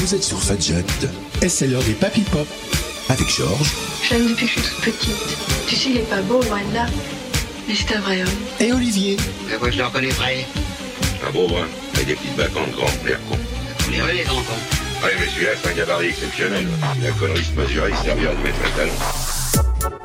Vous êtes sur Fadjet. Et c'est l'heure des Papy Pop. Avec Georges. Je l'aime depuis que je suis toute petite. Tu sais, il est pas beau, loin de là. Mais c'est un vrai homme. Et Olivier. La voix, je le reconnais vrai. Un beau brun, avec des petites vacances grandes, l'air con. Vous les relais, grands cons. Ouais, mais celui-là, c'est un gabarit exceptionnel. La connerie se mesurait, il servira de mettre un talon.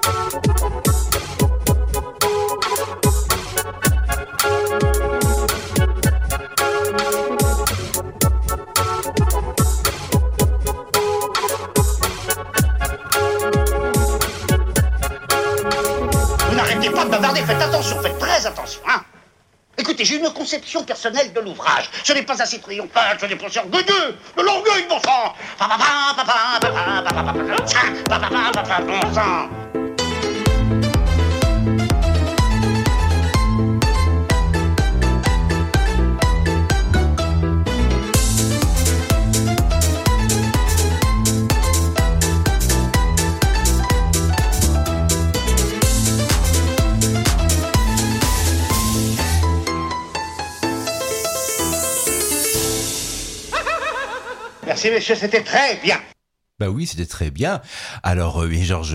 Vous n'arrêtez pas de bavarder, faites attention, faites très attention, hein. Écoutez, j'ai une conception personnelle de l'ouvrage. Ce n'est pas assez triomphal, ce n'est pas assez orgueilleux. De l'orgueil, bon sang. Bon sang. Merci, messieurs, c'était très bien. Bah oui, c'était très bien. Alors, Georges,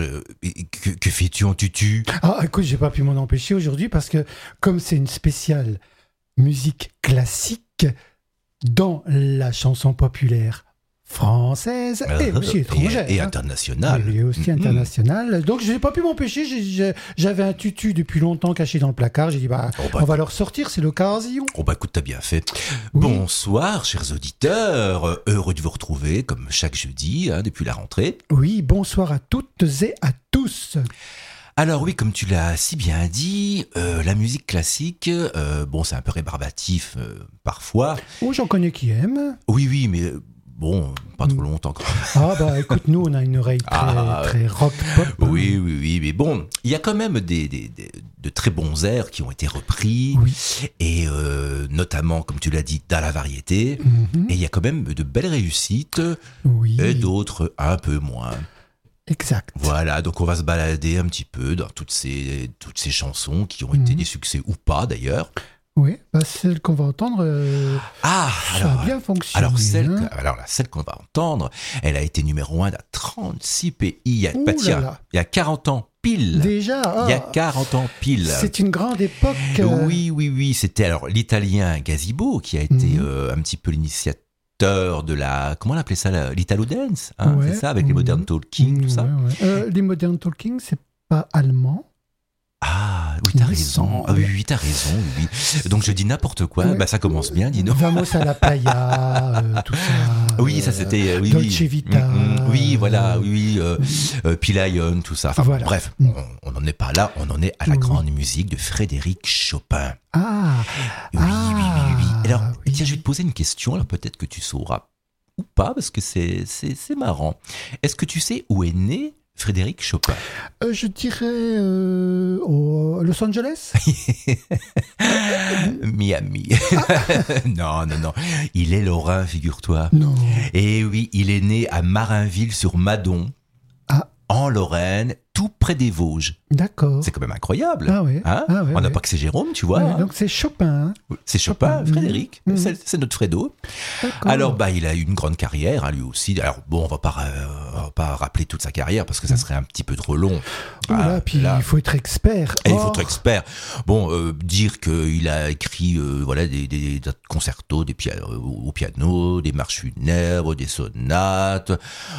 que fais-tu en tutu ? Ah, écoute, j'ai pas pu m'en empêcher aujourd'hui parce que, comme c'est une spéciale musique classique dans la chanson populaire française et aussi étrangère. Et internationale. Et aussi internationale. Donc, je n'ai pas pu m'empêcher. J'avais un tutu depuis longtemps caché dans le placard. J'ai dit, on va le ressortir, c'est l'occasion. Oh bah écoute, t'as bien fait. Oui. Bonsoir, chers auditeurs. Heureux de vous retrouver, comme chaque jeudi, depuis la rentrée. Oui, bonsoir à toutes et à tous. Alors oui, comme tu l'as si bien dit, la musique classique, bon, c'est un peu rébarbatif parfois. Oh, j'en connais qui aiment. Oui, mais... Bon, pas trop longtemps quand même. Ah bah écoute, nous on a une oreille très rock pop. Oui, mais bon, il y a quand même de très bons airs qui ont été repris, oui. Et notamment, comme tu l'as dit, dans la variété, et il y a quand même de belles réussites, oui. Et d'autres un peu moins. Exact. Voilà, donc on va se balader un petit peu dans toutes ces chansons qui ont été des succès ou pas d'ailleurs. Oui, celle qu'on va entendre, ça a bien fonctionné. Alors celle qu'on va entendre, elle a été numéro 1 dans 36 pays. Il y a 40 ans pile. Déjà Il y a 40 ans pile. C'est une grande époque. Oui. C'était alors l'italien Gazzibo qui a été un petit peu l'initiateur de la... Comment on appelait ça, l'Italo Dance, ouais. C'est ça, avec les Modern Talking, tout ça. Les Modern Talking, c'est pas allemand. Ah, oui, t'as raison. Ah, oui, t'as raison, oui. Donc, je dis n'importe quoi. Ouais. Ça commence bien, dis-nous. Vamos à la playa, tout ça. Oui, ça c'était... Dolce Vita. Oui, voilà, oui. Pilayon, tout ça. Enfin, voilà. Bref, on n'en est pas là. On en est à la grande musique de Frédéric Chopin. Ah. Oui. Alors, tiens, je vais te poser une question. Alors, peut-être que tu sauras ou pas, parce que c'est marrant. Est-ce que tu sais où est né Frédéric Chopin? Je dirais Los Angeles. Miami. Non. Il est lorrain, figure-toi. Non. Et oui, il est né à Marinville-sur-Madon, en Lorraine, tout près des Vosges. D'accord. C'est quand même incroyable. Ah ouais. On n'a pas que c'est Jérôme, tu vois. Donc c'est Chopin. C'est Chopin, Frédéric. C'est notre Fredo. D'accord. Alors, il a eu une grande carrière, lui aussi. Alors, bon, on va pas rappeler toute sa carrière parce que ça serait un petit peu trop long. Puis il faut être expert. Il faut être expert. Bon, dire qu'il a écrit des concertos au piano, des marches funèbres, des sonates.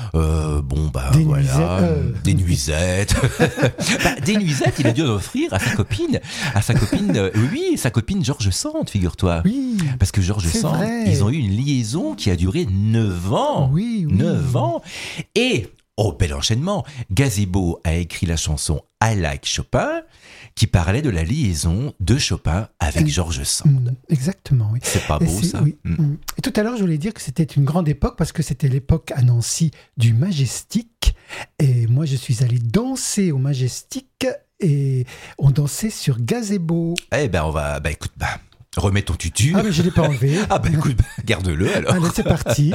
Des nuisettes. Des nuisettes, il a dû en offrir à sa copine. Sa copine Georges Sand, figure-toi. Oui. Parce que Georges Sand, ils ont eu une liaison qui a duré 9 ans. Oui. 9 ans. Et, bel enchaînement, Gazzibo a écrit la chanson I Like Chopin, qui parlait de la liaison de Chopin avec Georges Sand. Exactement, oui. C'est pas beau, ça. Oui. Et tout à l'heure, je voulais dire que c'était une grande époque parce que c'était l'époque à Nancy du Majestic. Et moi, je suis allé danser au Majestic et on dansait sur Gazzibo. Écoute, remets ton tutu. Ah, mais je ne l'ai pas enlevé. Écoute, garde-le alors. Allez, c'est parti.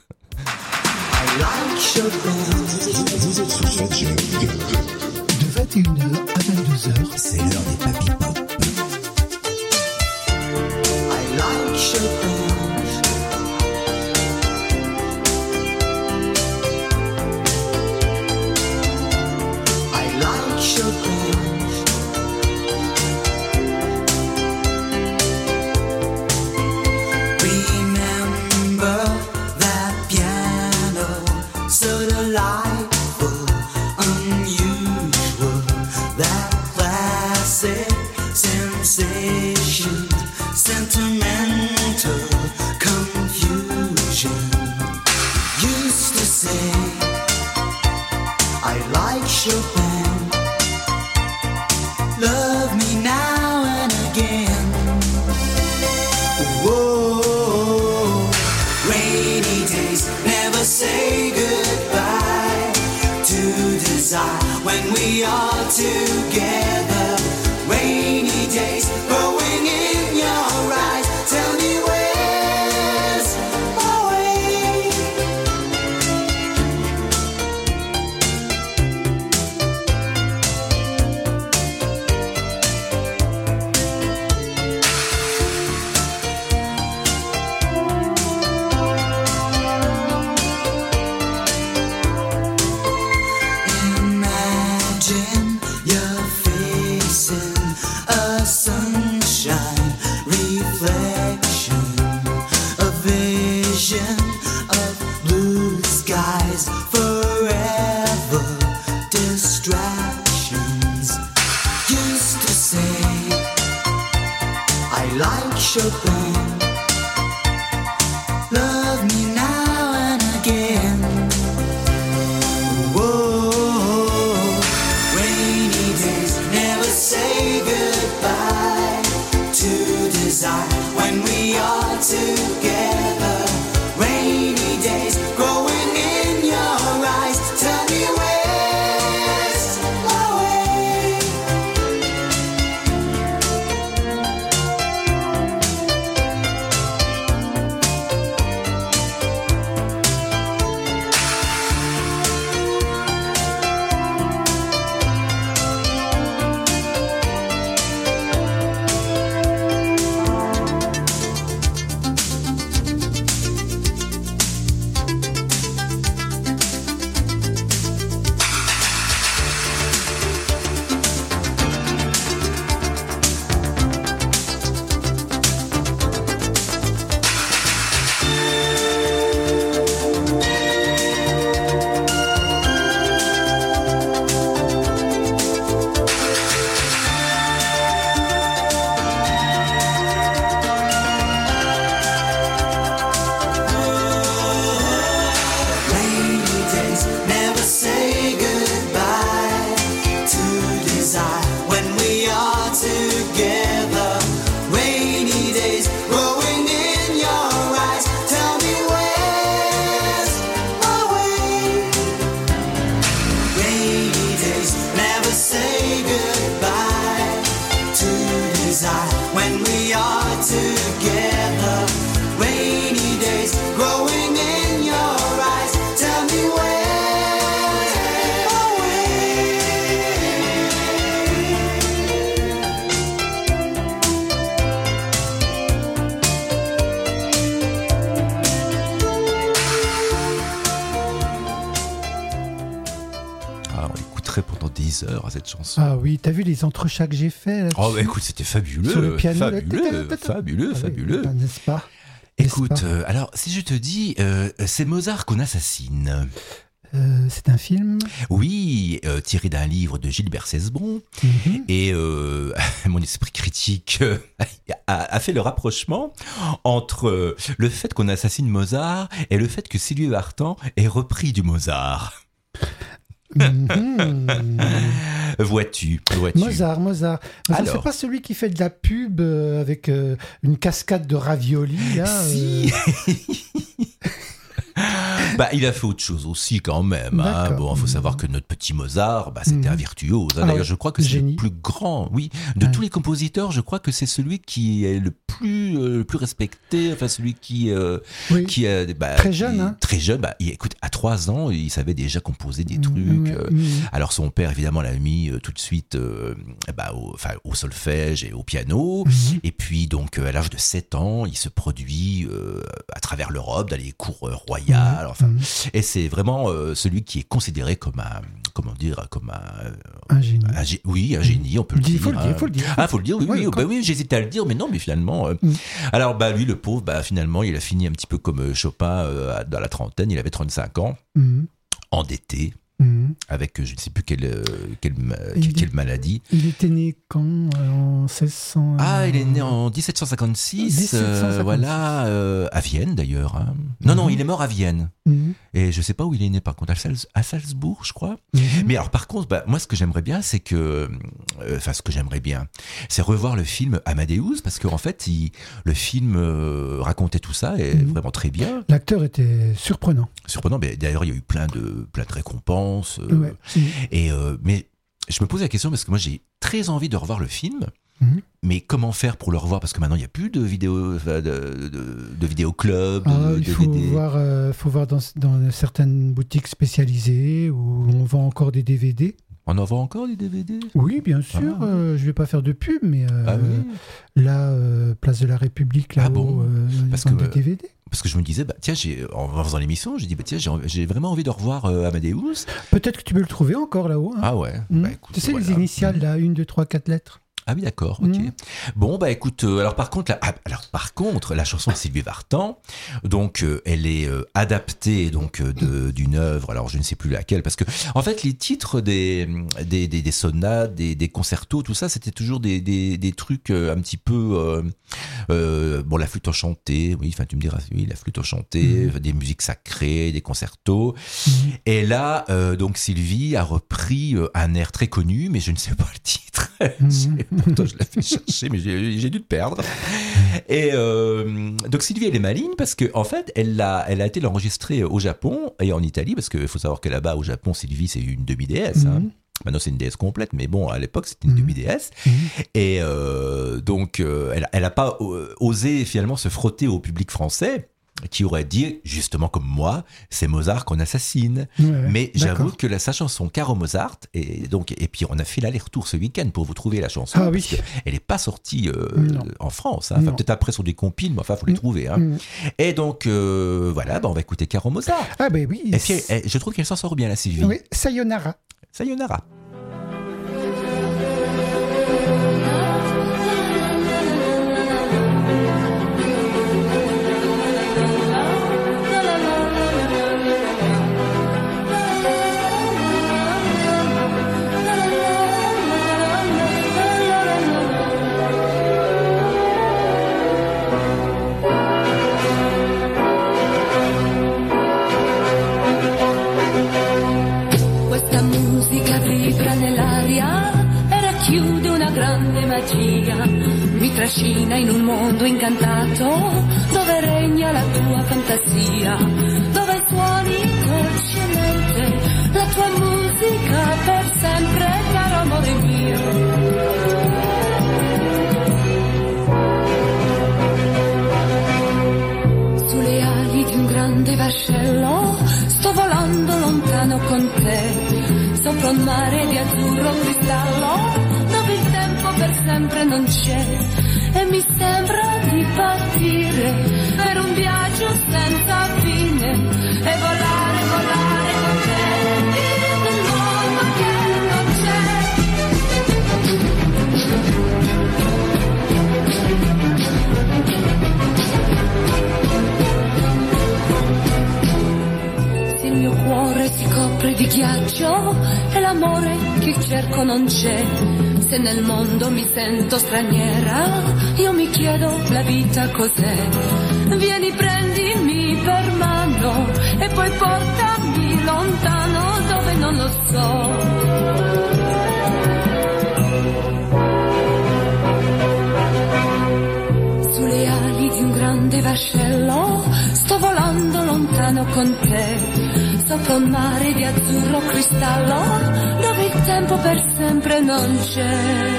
Vous êtes sur Fadjet. De 21h à 22h, c'est l'heure des Papy Pop. I like Chopin. Rainy days never say goodbye to desire when we are together. Rainy days growing in your eyes. Tell me where's my way? Imagine you're facing a sunshine reflection, a vision of blue skies, forever distractions. Used to say I like Chopin. Love me now and again. Whoa, rainy days never say goodbye to desire when we are together. Rainy days growing in your eyes. Tell me where's my way? Rainy days never say goodbye to desire when we are together. Rainy days growing in your eyes. Tell me where's my way? Rainy days never say goodbye to desire when we are together. Rainy days growing in your eyes. Tell me where's my way? Ah, on l'écouterait pendant des heures à cette chanson. Ah oui, t'as vu les entrechats que j'ai fait là-dessus Oh bah écoute, c'était fabuleux, Sur le piano, là, fabuleux. Ah oui, n'est-ce pas? N'est-ce Écoute, pas alors si je te dis, c'est Mozart qu'on assassine. C'est un film. Oui, tiré d'un livre de Gilbert Cesbron. Mhm. Et mon esprit critique a fait le rapprochement entre le fait qu'on assassine Mozart et le fait que Sylvie Vartan ait repris du Mozart. Mhm. Vois-tu. Mozart. Alors. C'est pas celui qui fait de la pub avec une cascade de raviolis là. Si. Bah, il a fait autre chose aussi quand même. Hein. D'accord. Bon, il faut savoir que notre petit Mozart, bah, c'était un virtuose. Hein. Ah D'ailleurs, ouais, je crois que c'est génie. le plus grand. Oui, de Ouais. tous les compositeurs, je crois que c'est celui qui est le plus respecté. Enfin, celui qui Oui. qui a Très jeune, hein. Très jeune. Bah, écoute, à 3 ans, il savait déjà composer des trucs. Alors son père, évidemment, l'a mis tout de suite au solfège et au piano. Et puis, donc, à l'âge de 7 ans, il se produit à travers l'Europe, dans les cours royales. Enfin, et c'est vraiment celui qui est considéré comme un, un génie. Un génie, on peut le dire. Il faut le dire. Ah, faut le dire, oui, Ouais, oui, j'hésitais à le dire, mais non, mais finalement. Alors, bah, lui, le pauvre, bah, finalement, il a fini un petit peu comme Chopin dans la trentaine, il avait 35 ans, endetté. avec je ne sais plus quelle maladie. Il était né quand en 1600 Ah, il est né en 1756, voilà, à Vienne d'ailleurs. Hein. Non, il est mort à Vienne. Et je ne sais pas où il est né par contre, à Salzbourg, je crois. Mais alors par contre, moi ce que j'aimerais bien, c'est que... c'est revoir le film Amadeus, parce qu'en fait, le film racontait tout ça, et vraiment très bien. L'acteur était surprenant. Mais d'ailleurs, il y a eu plein de récompenses. Mais je me pose la question, parce que moi j'ai très envie de revoir le film. Mais comment faire pour le revoir? Parce que maintenant il n'y a plus de vidéoclub. Il faut voir dans certaines boutiques spécialisées où on vend encore des DVD. On en vend encore des DVD? Oui, bien sûr. Je ne vais pas faire de pub, mais là, Place de la République, là-haut, ils vendent des DVD. Parce que je me disais, en faisant l'émission, j'ai dit, j'ai vraiment envie de revoir Amadeus. Peut-être que tu peux le trouver encore là-haut. Hein. Ah ouais. Écoute, tu sais, les initiales, là, 1, 2, 3, 4 lettres. Ah oui, d'accord, ok. Bon, écoute, alors par contre, la chanson de Sylvie Vartan, donc elle est adaptée donc d'une œuvre, alors je ne sais plus laquelle, parce que en fait les titres des sonates, des concertos, tout ça, c'était toujours des trucs un petit peu la flûte enchantée, oui, enfin tu me diras, oui, la flûte enchantée, des musiques sacrées, des concertos. Et là, donc Sylvie a repris un air très connu, mais je ne sais pas le titre. Pourtant, je l'ai fait chercher, mais j'ai dû le perdre. Et donc Sylvie, elle est maligne parce que en fait, elle a été l'enregistrer au Japon et en Italie, parce qu'il faut savoir que là-bas, au Japon, Sylvie, c'est une demi-déesse. Hein. Maintenant, c'est une déesse complète, mais bon, à l'époque, c'était une demi-déesse. Et donc, elle n'a pas osé finalement se frotter au public français, qui aurait dit, justement comme moi, c'est Mozart qu'on assassine. Mais j'avoue que sa chanson Caro Mozart, et puis on a fait l'aller-retour ce week-end pour vous trouver la chanson, parce qu'elle n'est pas sortie en France, hein. Enfin, peut-être après sur des compiles, mais enfin, il faut les trouver. Hein. Et donc, voilà, on va écouter Caro Mozart. Ah ben oui. Et puis, je trouve qu'elle s'en sort bien, la Sylvie. Oui, Sayonara. Sayonara. Mi trascina in un mondo incantato dove regna la tua fantasia, dove suoni dolcemente la tua musica per sempre, caro amore mio. Sulle ali di un grande vascello sto volando lontano con te, sopra un mare di azzurro cristallo dove il tempo per sempre non c'è, e mi sembra di partire per un viaggio senza fine e volare, volare con te in un mondo che non c'è. Se il mio cuore si copre di ghiaccio e l'amore che cerco non c'è, se nel mondo mi sento straniera, io mi chiedo la vita cos'è. Vieni, prendimi per mano e poi portami lontano dove non lo so. Sulle ali di un grande vascello sto volando lontano con te, sopra un mare di azzurro cristallo dove il tempo per sempre non c'è.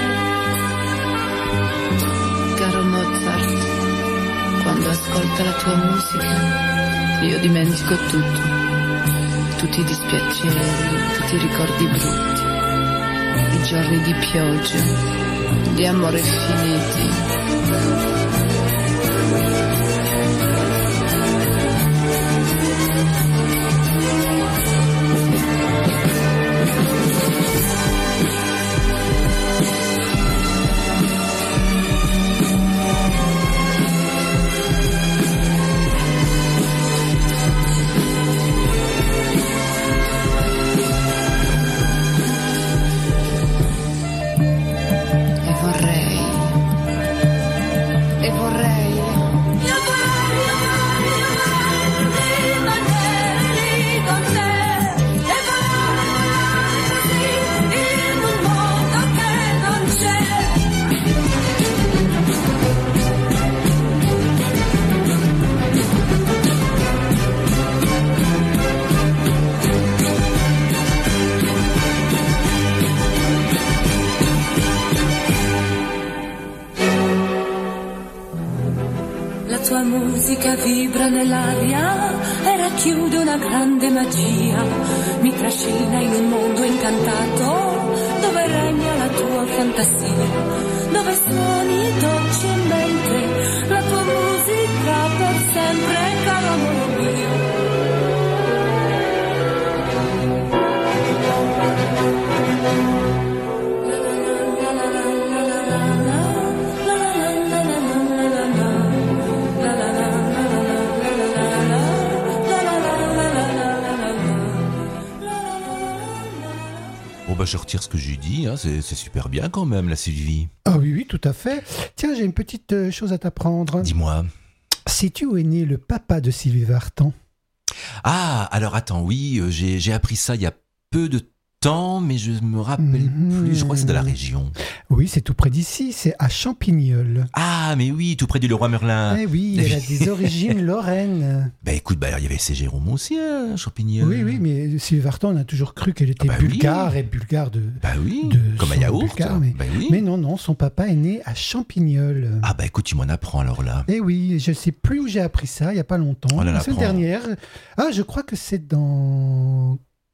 Caro Mozart, quando ascolto la tua musica io dimentico tutto, tutti i dispiaceri, tutti i ricordi brutti, i giorni di pioggia, di amore finiti. musica vibra nell'aria e racchiude una grande magia. Mi trascina in un mondo incantato dove regna la tua fantasia, dove suoni dolcemente la tua musica per sempre, caro amore mio. Bon bah je retire ce que j'ai dit, hein. C'est super bien quand même la Sylvie. Ah oui, oui, tout à fait. Tiens, j'ai une petite chose à t'apprendre. Dis-moi. Sais-tu où est né le papa de Sylvie Vartan ? Ah, alors attends, oui, j'ai appris ça il y a peu de temps, mais je me rappelle plus, je crois que c'est de la région. Oui, c'est tout près d'ici, c'est à Champignol. Ah, mais oui, tout près du Leroy Merlin. Eh oui, elle a des origines lorraines. Bah écoute, bah il y avait ces Jérôme aussi, hein, Champignol. Oui, oui, mais Sylvie Vartan, on a toujours cru qu'elle était bulgare, oui. et bulgare de... Bah oui, de comme un son yaourt. bulgare, mais, Bah oui. mais non, non, son papa est né à Champignol. Ah bah écoute, tu m'en apprends alors là. Eh oui, je ne sais plus où j'ai appris ça, il n'y a pas longtemps. On en La semaine apprend. dernière. Ah, je crois que c'est dans...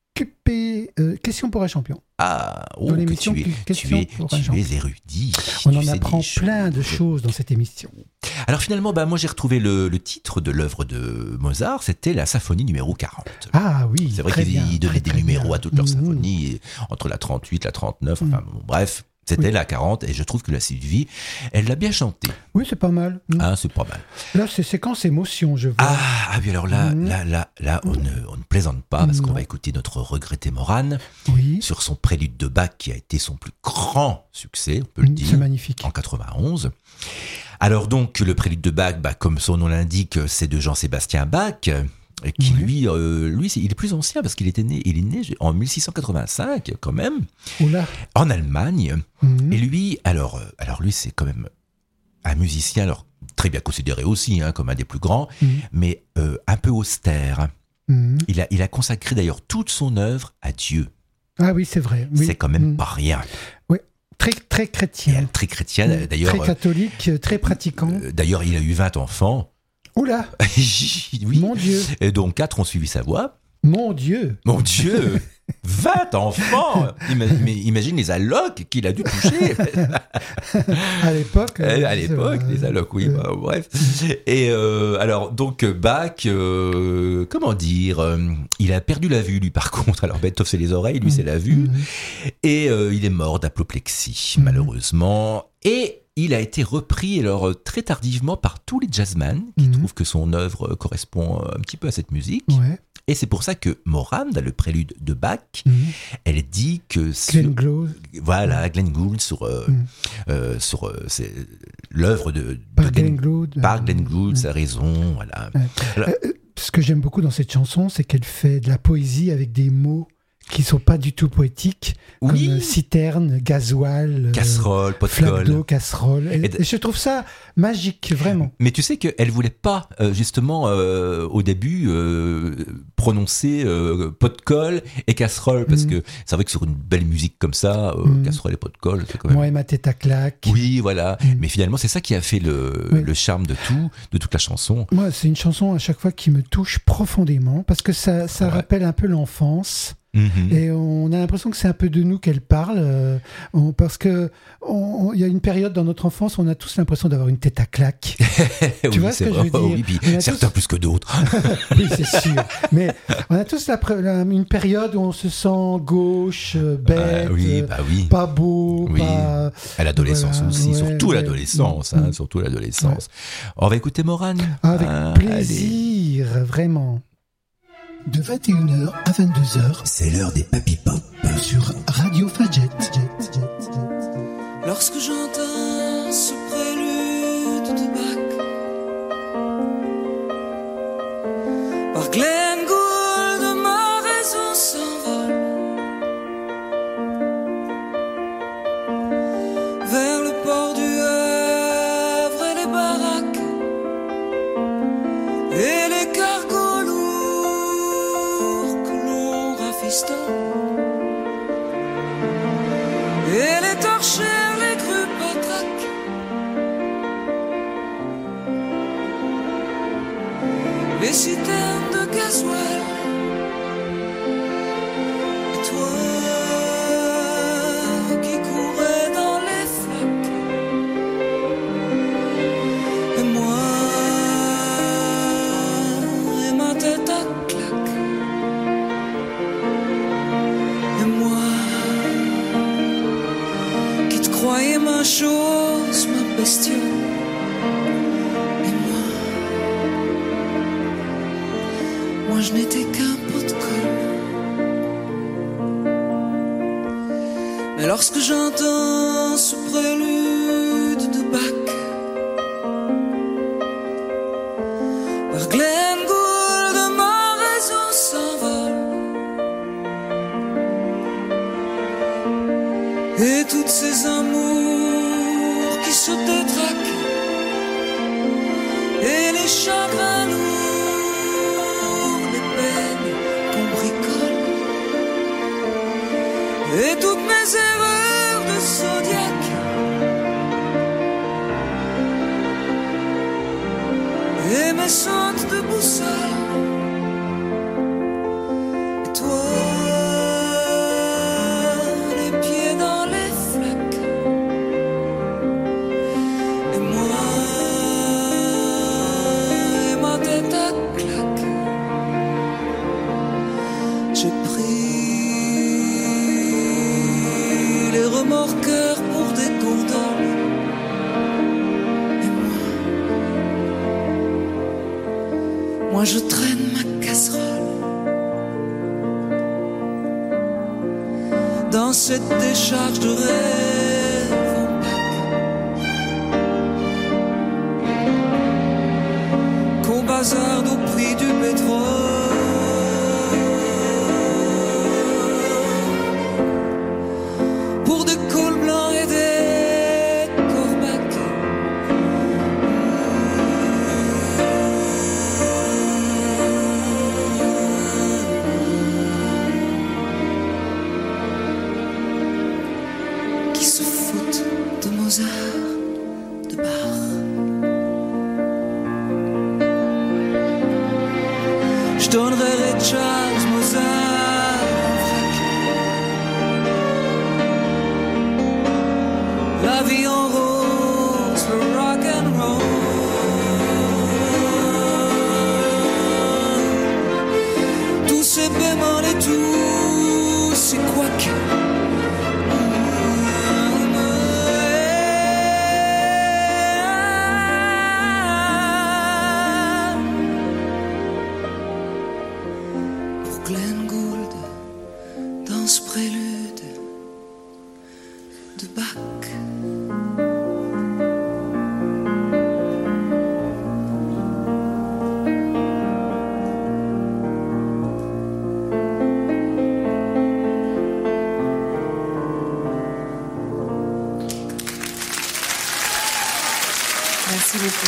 Question pour un champion. Ah, oh, Dans que l'émission tu Question pour un champion. es érudit. On tu en sais apprend des plein de choses. choses dans cette émission. Alors finalement, bah moi j'ai retrouvé le titre de l'œuvre de Mozart, c'était la symphonie numéro 40. Ah oui, C'est vrai très qu'il bien, donnait très, des très numéros bien. à toutes leurs symphonies, et entre la 38, la 39, enfin bon, bref, c'était la 40, et je trouve que la Sylvie, elle l'a bien chanté. Oui, c'est pas mal. Ah, c'est pas mal. Là, c'est séquence émotion, je vois. Ah oui, alors là, on ne plaisante pas, parce qu'on va écouter notre regretté Morane Oui, sur son prélude de Bach, qui a été son plus grand succès, on peut le dire. c'est magnifique. En 91. Alors donc, le prélude de Bach, bah, comme son nom l'indique, c'est de Jean-Sébastien Bach, qui lui, il est plus ancien parce qu'il est né en 1685 quand même, Oula. en Allemagne. Mhm. Et lui, alors lui, c'est quand même un musicien, alors très bien considéré aussi, hein, comme un des plus grands, mais un peu austère. Mhm. Il a consacré d'ailleurs toute son œuvre à Dieu. Ah oui, c'est vrai. Oui. C'est quand même pas rien. Oui, très, très chrétien. Très chrétien, d'ailleurs. Très catholique, très pratiquant. D'ailleurs, il a eu 20 enfants. Oula, Oui. mon Dieu, Et donc 4 ont suivi sa voie. mon Dieu. Mon Dieu, 20 enfants. Imagine les allocs qu'il a dû toucher. À l'époque. À l'époque, les allocs, oui, bah, bref. Et alors, donc, Bach, comment dire, il a perdu la vue, lui, par contre. Alors, Beethoven, c'est les oreilles, lui, c'est la vue. Et il est mort d'apoplexie, malheureusement. Et il a été repris, alors, très tardivement par tous les jazzmen, qui trouvent que son œuvre correspond un petit peu à cette musique. Ouais. Et c'est pour ça que Morane, dans le prélude de Bach, elle dit que... Glenn Gould. Voilà, Glenn Gould sur c'est l'œuvre de Glenn Gould. par Glenn Gould, sa raison, voilà. Alors, Ce que j'aime beaucoup dans cette chanson, c'est qu'elle fait de la poésie avec des mots qui sont pas du tout poétiques, Oui. comme citerne, gasoil, casserole, pot de flaque colle. d'eau, casserole. Et Et je trouve ça magique, vraiment. Mais tu sais qu'elle voulait pas, justement, au début, prononcer pot de colle et casserole, parce que c'est vrai que sur une belle musique comme ça, casserole et pot de colle, c'est quand même... Moi et ma tête à claque. Oui, voilà. Mais finalement, c'est ça qui a fait le charme de toute la chanson. Moi, c'est une chanson à chaque fois qui me touche profondément, parce que ça rappelle un peu l'enfance. Et on a l'impression que c'est un peu de nous qu'elle parle, parce que il y a une période dans notre enfance où on a tous l'impression d'avoir une tête à claque. Tu vois ce que je veux dire? Oui, puis certains plus que d'autres. Oui, c'est sûr. Mais on a tous une période où on se sent gauche, bête, pas beau, Oui. pas... À l'adolescence Voilà, aussi, ouais, surtout ouais. l'adolescence, hein, surtout l'adolescence. On va écouter Morane. Avec Allez. plaisir, vraiment. De 21h à 22h, C'est l'heure des Papy Pop. sur Radio Fadjet. Lorsque j'entends ce prélude de Bach par Glenn Gould, ma raison s'envole vers le port du Havre et les baraques et les cargos lourds que l'on rafistole et les torchères, les grues patraques gasoil. Et toi qui courais dans les flaques. Et moi et ma tête à claque. Et moi qui te croyais ma chose, ma bestiole. Moi je n'étais qu'un pot de colle. Mais lorsque j'entends ce prélude de Bach par Glenn Gould, ma raison s'envole. Et toutes ces amours qui se détraquent et les chagrins lourds, et toutes mes erreurs de zodiaque, et mes sautes de boussole. Et toi, les pieds dans les flaques. Et moi, et ma tête à claque. J'ai pris les remorqueurs pour des gondoles. Et moi je traîne ma casserole dans cette décharge de rêve en Pâques, qu'on bazarde au prix du pétrole. Je donnerais Ray Charles, Mozart en vrac. La vie en rose, le rock and roll. Tous ces bémols et tous ces couacs. Merci beaucoup.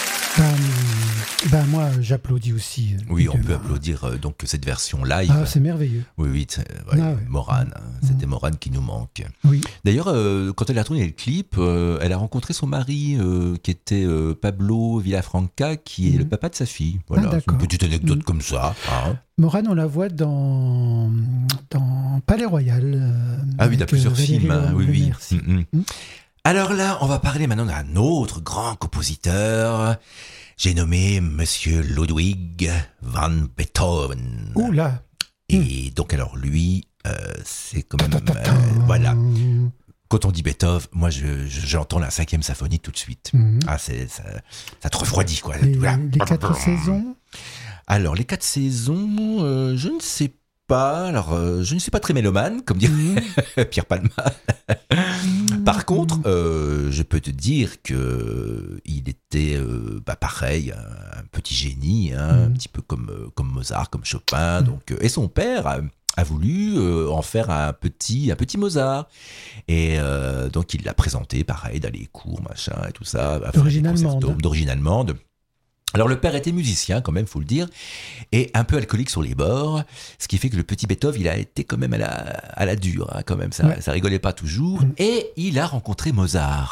Moi, j'applaudis aussi. Oui, on peut applaudir donc cette version live. Ah, c'est merveilleux. Oui, Morane. C'était Morane qui nous manque. Oui. D'ailleurs, quand elle a tourné le clip, elle a rencontré son mari, qui était Pablo Villafranca, qui est le papa de sa fille. Voilà, c'est une petite anecdote comme ça. Hein. Morane, on la voit dans Palais Royal. Oui, il y a plusieurs films. Hein, oui. Alors là, on va parler maintenant d'un autre grand compositeur. J'ai nommé Monsieur Ludwig van Beethoven. Oula. Et donc alors lui, c'est quand même voilà. Quand on dit Beethoven, moi j'entends la 5e symphonie tout de suite. Ça te refroidit quoi. Les 4 saisons. Alors les 4 saisons, je ne sais pas. Alors je ne suis pas très mélomane, comme dirait Pierre Palma. Par contre, je peux te dire que il était pareil, un petit génie, hein, un petit peu comme Mozart, comme Chopin. Donc, et son père a voulu en faire un petit Mozart. Et donc il l'a présenté, pareil, dans les cours, machin et tout ça. D'origine allemande. Alors le père était musicien quand même, faut le dire, et un peu alcoolique sur les bords, ce qui fait que le petit Beethoven, il a été quand même à la dure, hein, quand même, ça rigolait pas toujours, et il a rencontré Mozart.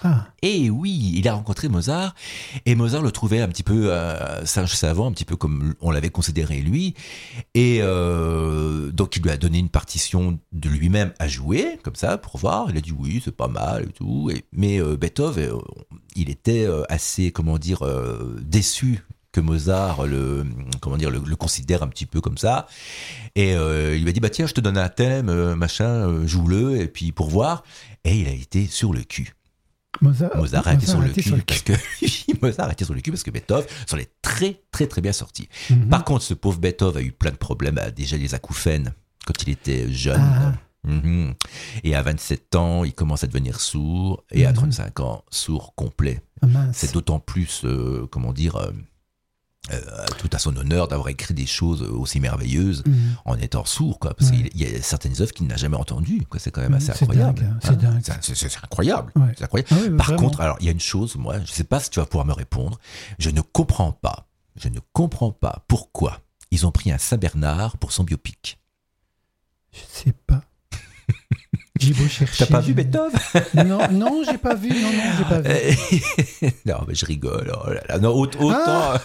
Et oui, il a rencontré Mozart, et Mozart le trouvait un petit peu singe savant, un petit peu comme on l'avait considéré lui, et donc il lui a donné une partition de lui-même à jouer, comme ça, pour voir. Il a dit oui, c'est pas mal et tout, mais Beethoven, il était assez, déçu que Mozart le considère un petit peu comme ça, et il lui a dit bah tiens, je te donne un thème, joue-le, et puis pour voir, et il a été sur le cul. Mozart a été sur le cul parce que Mozart a été sur le cul parce que Beethoven s'en est très très très bien sorti. Par contre, ce pauvre Beethoven a eu plein de problèmes, déjà les acouphènes quand il était jeune. Et à 27 ans, il commence à devenir sourd, et à 35 ans, sourd complet. C'est d'autant plus, tout à son honneur d'avoir écrit des choses aussi merveilleuses en étant sourd, quoi, parce qu'il y a certaines œuvres qu'il n'a jamais entendues, quoi. C'est quand même assez incroyable. C'est dingue. C'est incroyable. Ouais. C'est incroyable. Ah oui, Par vraiment. contre, alors il y a une chose, moi, je ne sais pas si tu vas pouvoir me répondre, je ne comprends pas pourquoi ils ont pris un Saint-Bernard pour son biopic. Je sais pas. J'ai beau chercher. T'as pas vu Beethoven? Non, j'ai pas vu. Non, j'ai pas vu. Non, mais je rigole. Oh là là. Non, autant.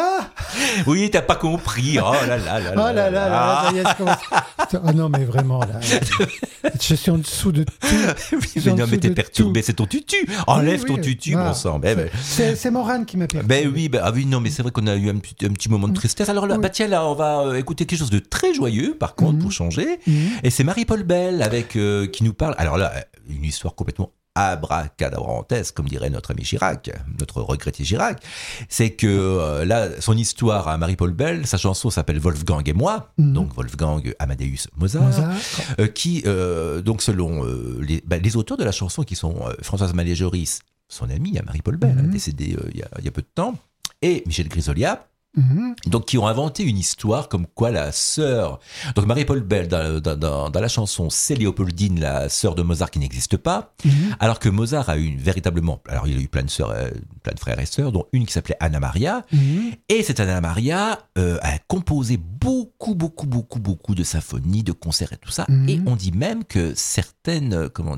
Oui, t'as pas compris. Oh là là là. Oh là là, ça y est, ça commence. Ah non, mais vraiment, là. Je suis en dessous de tout. Mais non, mais t'es perturbé, c'est ton tutu. Enlève ton tutu, bon sang. C'est Morane qui m'a perturbé. Oui, non, mais c'est vrai qu'on a eu un petit moment de tristesse. Alors là, tiens, là, on va écouter quelque chose de très joyeux, par contre, pour changer. Et c'est Marie-Paul Bell qui nous parle. Alors là, une histoire complètement abracadabrantesque, comme dirait notre ami Chirac, notre regretté Chirac. C'est que là, son histoire à Marie-Paul Bell, sa chanson s'appelle Wolfgang et moi, donc Wolfgang Amadeus Mozart. Qui, donc selon les auteurs de la chanson, qui sont Françoise Mallet-Joris, son amie à Marie-Paul Bell, décédée il y a peu de temps, et Michel Grisolia, donc qui ont inventé une histoire comme quoi la sœur, donc Marie-Paul Bell dans la chanson, c'est Léopoldine, la sœur de Mozart qui n'existe pas, alors que Mozart a eu véritablement, alors il a eu plein de sœurs, plein de frères et sœurs, dont une qui s'appelait Anna Maria, et cette Anna Maria a composé beaucoup de symphonies, de concerts et tout ça, et on dit même que certaines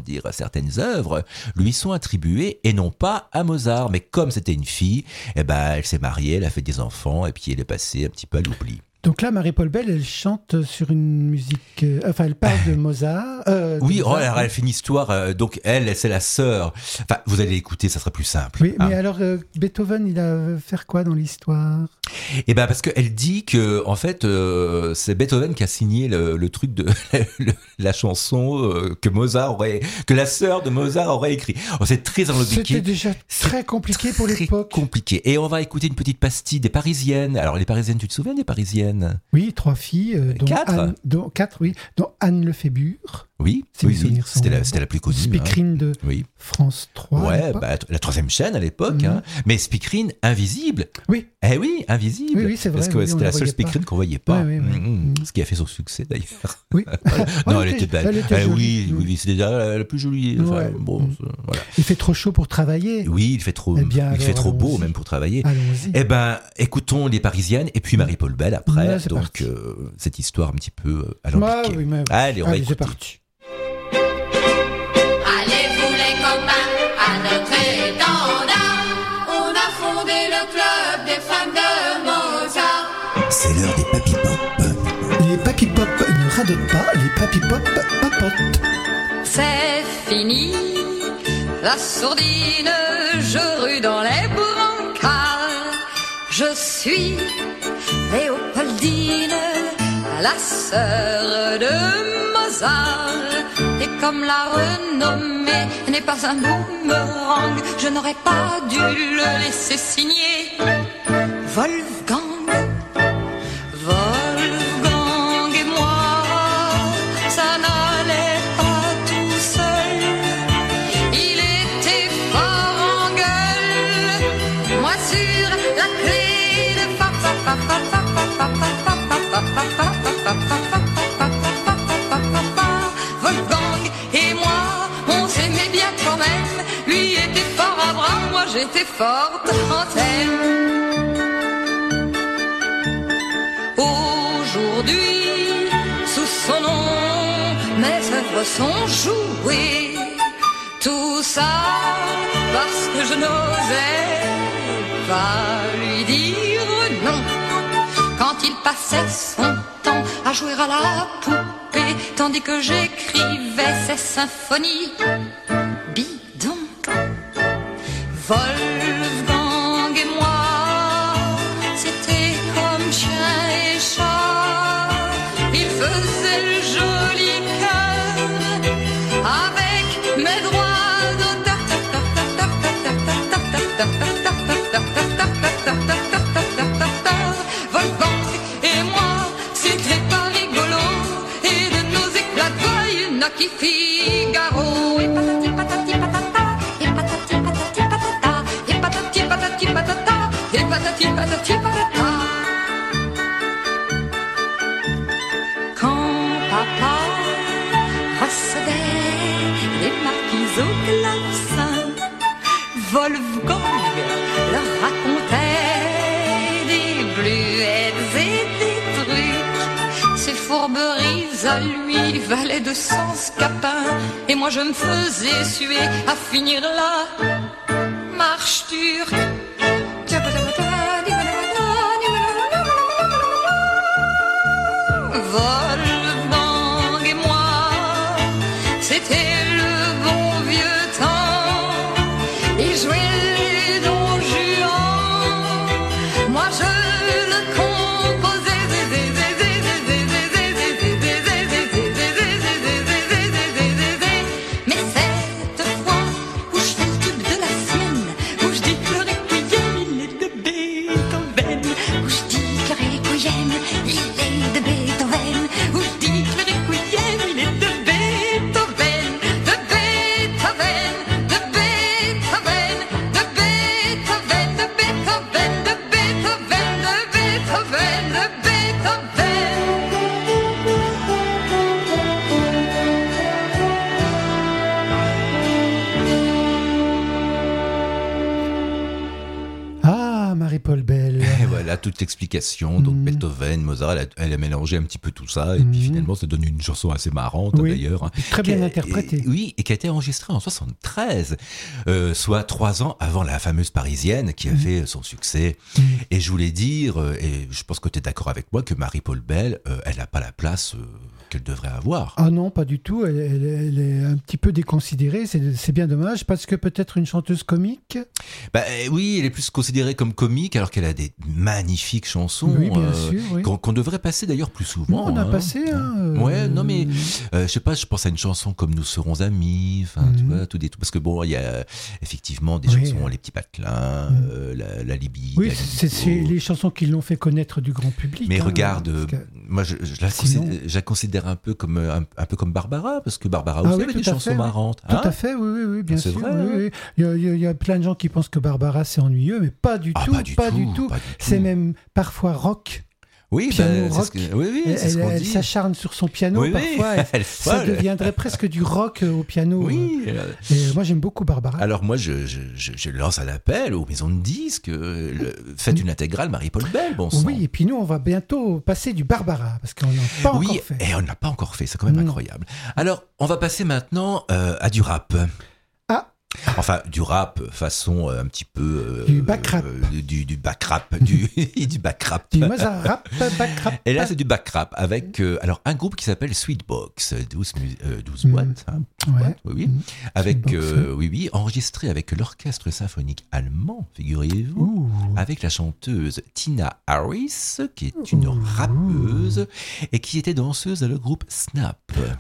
œuvres lui sont attribuées et non pas à Mozart, mais comme c'était une fille, elle s'est mariée, elle a fait des enfants, et puis elle est passée un petit peu à l'oubli. Donc là, Marie-Paul Bell, elle chante sur une musique... elle parle de Mozart. Alors elle fait une histoire. Donc elle, c'est la sœur. Enfin, vous allez l'écouter, ça sera plus simple. Oui, mais alors, Beethoven, il a fait quoi dans l'histoire? Parce qu'elle dit que, en fait, c'est Beethoven qui a signé le truc de la chanson que la sœur de Mozart aurait écrit. C'est très enlobiqué. C'était déjà très compliqué pour l'époque. Compliqué. Et on va écouter une petite pastille des Parisiennes. Alors les Parisiennes, tu te souviens des Parisiennes? Oui, 3 filles, dont 4. Dont Anne Lefébure. Oui, c'était la plus connue. Speakerine de France 3. Ouais, la 3e chaîne à l'époque. Mais speakerine invisible. Oui. Eh oui, invisible. Oui, c'est vrai. Parce que c'était la seule speakerine qu'on voyait pas. Oui. Ce qui a fait son succès d'ailleurs. Oui. Non, elle était belle. Jolie. Oui, c'était déjà la plus jolie. Enfin, bon, voilà. Il fait trop chaud pour travailler. Oui, il fait trop beau même pour travailler. Allons-y. Écoutons les Parisiennes et puis Marie-Paul Bell après. Donc cette histoire un petit peu alambiquée. Allez, on va écouter. C'est parti. Allez-vous les copains à notre étendard, on a fondé le club des fans de Mozart. C'est l'heure des papy pop. Les papy pop ne radotent pas, les papy pop papotent. C'est fini, la sourdine, je rue dans les brancards. Je suis Léopoldine, la sœur de Mozart. Et comme la renommée n'est pas un boomerang, je n'aurais pas dû le laisser signer. Wolfgang et moi, ça n'allait pas tout seul. Il était fort en gueule, moi sur la clé de Wolfgang et moi, on s'aimait bien quand même. Lui était fort à bras, moi j'étais forte en thème. Aujourd'hui, sous son nom, mes œuvres sont jouées. Tout ça parce que je n'osais pas lui dire non. Quand il passait son temps à jouer à la poupée, tandis que j'écrivais ses symphonies bidons. Wolfgang et moi, c'était comme chien et chat. Il faisait le joli cœur avec mes droits d'auteur. Wolfgang et moi, c'était pas rigolo. Et de nos éclats de voix, il n'a qui Figaro. Et patati patati patata, et patati patati patata, et patati patati patata, et patati patati patata. Quand papa recevait les marquises au clavecin, Wolfgang leur racontait des bluettes et des trucs. Ses fourberies à lui valaient de 100 scapins, et moi je me faisais suer à finir la marche turque. Wolfgang et moi, c'était le bon vieux temps. Il jouait les Don Juan, moi je le composais. Mais cette fois où je fais le tube de la sienne, où je dis que le requiem il est de Beethoven, où je dis que le requiem il est de Beethoven, où je dis que le requiem il est de Beethoven, de Beethoven, de Beethoven, de Beethoven, de Beethoven, de Beethoven, de Beethoven, de Beethoven. Ah, Marie-Paul Bell. Et voilà toute l'explication. Donc Beethoven, Mozart, elle a mélangé un petit peu tout ça. Et puis finalement, ça donne une chanson assez marrante Oui, d'ailleurs. très bien interprétée. Oui, et qui a été enregistrée en 73, soit 3 ans avant la fameuse Parisienne qui a fait son succès. Et je voulais dire, et je pense que tu es d'accord avec moi, que Marie-Paul Bell, elle n'a pas la place qu'elle devrait avoir. Ah non, pas du tout. Elle est un petit peu déconsidérée. C'est bien dommage parce que peut-être une chanteuse comique. Bah, oui, elle est plus considérée comme comique alors qu'elle a des magnifiques chansons Oui, bien sûr, oui. qu'on devrait passer d'ailleurs plus souvent. On a passé. Ouais, non mais je sais pas, je pense à une chanson comme Nous serons amis, enfin tu vois, tout parce que bon, il y a effectivement des chansons, Les Petits Patelins, la Libye. Oui, c'est les chansons qui l'ont fait connaître du grand public. Mais regarde, moi je la considère un peu comme Barbara, parce que Barbara aussi avait des chansons marrantes. Tout à fait, oui, bien sûr. C'est vrai. Oui. Il y a plein de gens qui pensent que Barbara c'est ennuyeux, mais pas du tout. Pas du tout. C'est même parfois rock. Oui, piano rock. Elle s'acharne sur son piano parfois. Ça deviendrait presque du rock au piano. Oui. Et moi, j'aime beaucoup Barbara. Alors moi, je lance un appel aux maisons de disques. Faites une intégrale Marie-Paul Bell, bon sang. Oui, et puis nous, on va bientôt passer du Barbara, parce qu'on n'a pas encore fait. Et on n'a pas encore fait, c'est quand même incroyable. Alors, on va passer maintenant à du rap. Enfin, du rap façon un petit peu... du back rap. Du back rap. Du back rap. Du Mozart rap, back rap. Et là, c'est du back rap avec alors un groupe qui s'appelle Sweetbox, 12 boîtes. Hein, ouais. Oui. Avec, oui, enregistré avec l'orchestre symphonique allemand, figurez-vous, avec la chanteuse Tina Harris, qui est une rappeuse et qui était danseuse à le groupe Snap.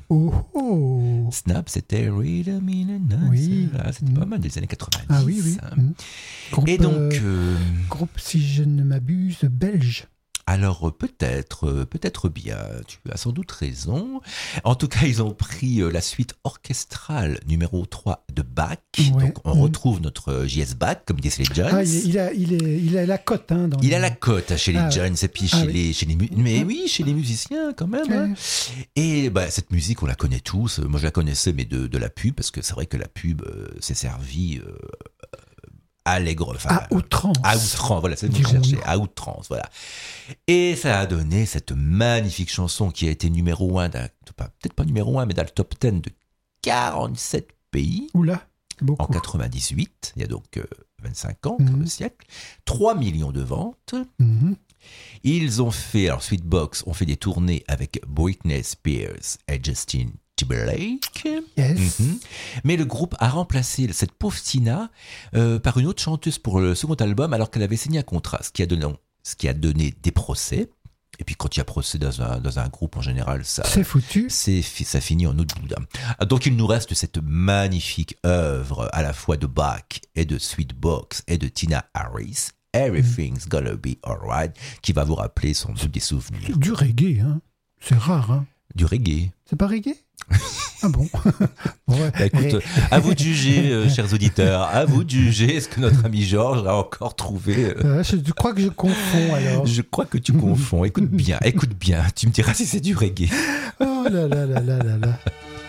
Snap, c'était Rhythm in a Night. Oui. C'était pas mal des années 90. Ah oui. Groupe, et donc... groupe, si je ne m'abuse, belge. Alors peut-être bien, tu as sans doute raison. En tout cas, ils ont pris la suite orchestrale numéro 3 de Bach. Ouais. Donc on retrouve notre J.S. Bach, comme disent les Jones. Ah, il a la cote. Hein, il a la cote chez les Jones et puis chez les musiciens quand même. Hein. Et cette musique, on la connaît tous. Moi, je la connaissais, mais de la pub, parce que c'est vrai que la pub s'est servie... allègre, à outrance. Voilà, c'est ce que je cherchais, à outrance, voilà. Et ça a donné cette magnifique chanson qui a été numéro 1, peut-être pas numéro 1, mais dans le top 10 de 47 pays. Oula. Beaucoup. En 98, il y a donc 25 ans, le siècle, 3 millions de ventes. Ils ont fait, alors Sweetbox ont fait des tournées avec Britney Spears et Justin Timberlake. Yes. Mais le groupe a remplacé cette pauvre Tina par une autre chanteuse pour le second album alors qu'elle avait signé un contrat, ce qui a donné des procès. Et puis quand il y a procès dans un groupe, en général, c'est foutu. Ça finit en eau de boudin. Donc il nous reste cette magnifique œuvre à la fois de Bach et de Sweetbox et de Tina Harris, Everything's Gonna Be Alright, qui va vous rappeler sans doute des souvenirs. Du reggae, hein. C'est rare, hein. Du reggae. C'est pas reggae? Ah bon? Ouais. Bah, écoute, à vous de juger, chers auditeurs, à vous de juger. Est-ce que notre ami Georges a encore trouvé... Je crois que je confonds alors. Je crois que tu confonds. Écoute bien. Tu me diras si c'est du reggae. Oh là là là là là là.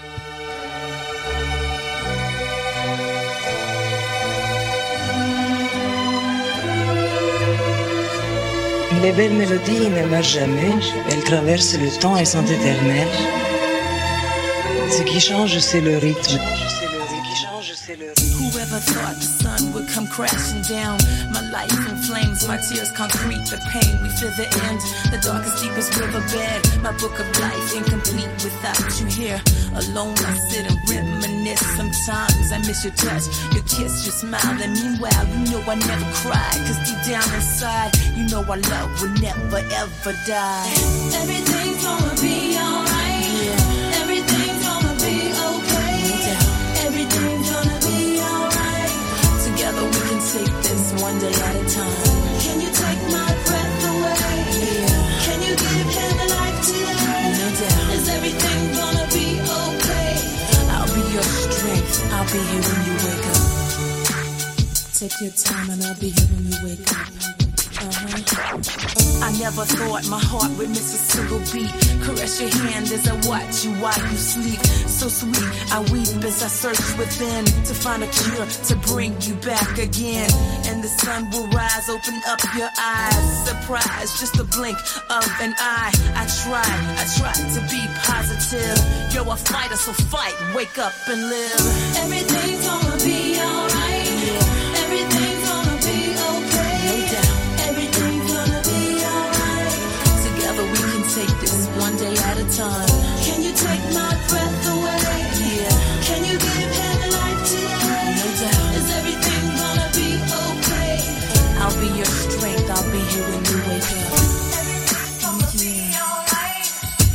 Les belles mélodies ne meurent jamais, elles traversent le temps et sont éternelles. Ce qui change, c'est le rythme. Whoever thought the sun would come crashing down? My life in flames, my tears concrete, the pain, we feel the end. The darkest, deepest riverbed, my book of life incomplete without you here. Alone I sit and reminisce. Sometimes I miss your touch, your kiss, your smile. And meanwhile, you know I never cried, cause deep down inside, you know our love will never ever die. Everything's gonna be alright. Yeah. Everything's gonna be okay. Yeah. Everything's gonna be alright. Together we can take this one day at a time. Can you take my breath away? Yeah. Can you give him a life today? No doubt. Is everything gonna be okay? I'll be your strength. I'll be here when you wake up. Take your time and I'll be here when you wake up. I never thought my heart would miss a single beat. Caress your hand as I watch you while you sleep. So sweet, I weep as I search within to find a cure to bring you back again. And the sun will rise, open up your eyes. Surprise, just a blink of an eye. I tried to be positive. You're a fighter, so fight, wake up and live. Everything's gonna be alright. Yeah. Everything's gonna be okay. No doubt. Everything's gonna be alright. Together we can take this one day at a time. Can you take my breath away? Yeah. Can you give him a life today? No doubt. Is everything gonna be okay? I'll be your strength. I'll be here when you wake up. Everything's gonna be alright.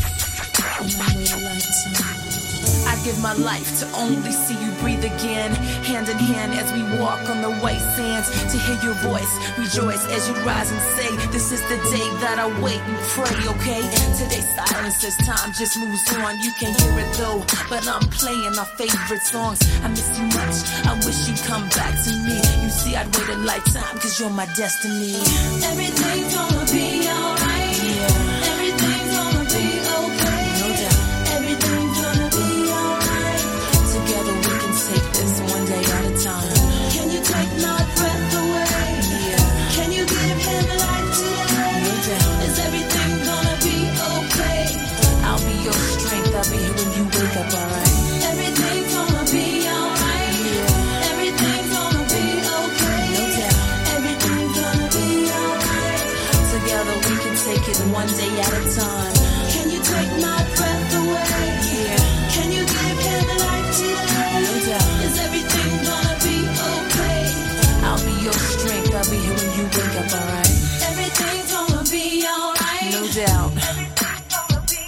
And I wait a lifetime. I give my life to only see you breathe again. Hand in hand as we walk on the white sands. To hear your voice, rejoice as you rise and say, this is the day that I wait and pray, okay? Today's silence as time just moves on. You can't hear it though, but I'm playing our favorite songs. I miss you much, I wish you'd come back to me. You see, I'd wait a lifetime, cause you're my destiny. Everything's gonna be alright. Yeah. Everything's gonna be okay. No doubt. Everything's gonna be alright. Together we can take this one day at a time. Can you take my breath away? Yeah. Can you give him a life today? No doubt. Is everything gonna be okay? I'll be your strength. I'll be here when you wake up, alright? Everything's gonna be alright. Yeah. Everything's gonna be okay. No doubt. Everything's gonna be alright. Together we can take it one day at a time. Can you take my breath away? Yeah. Can you give him a life today? No doubt. Is everything gonna be okay? I'll be your strength. I'll be here when you wake up, alright? Everything's gonna be alright. No doubt. Everything's gonna be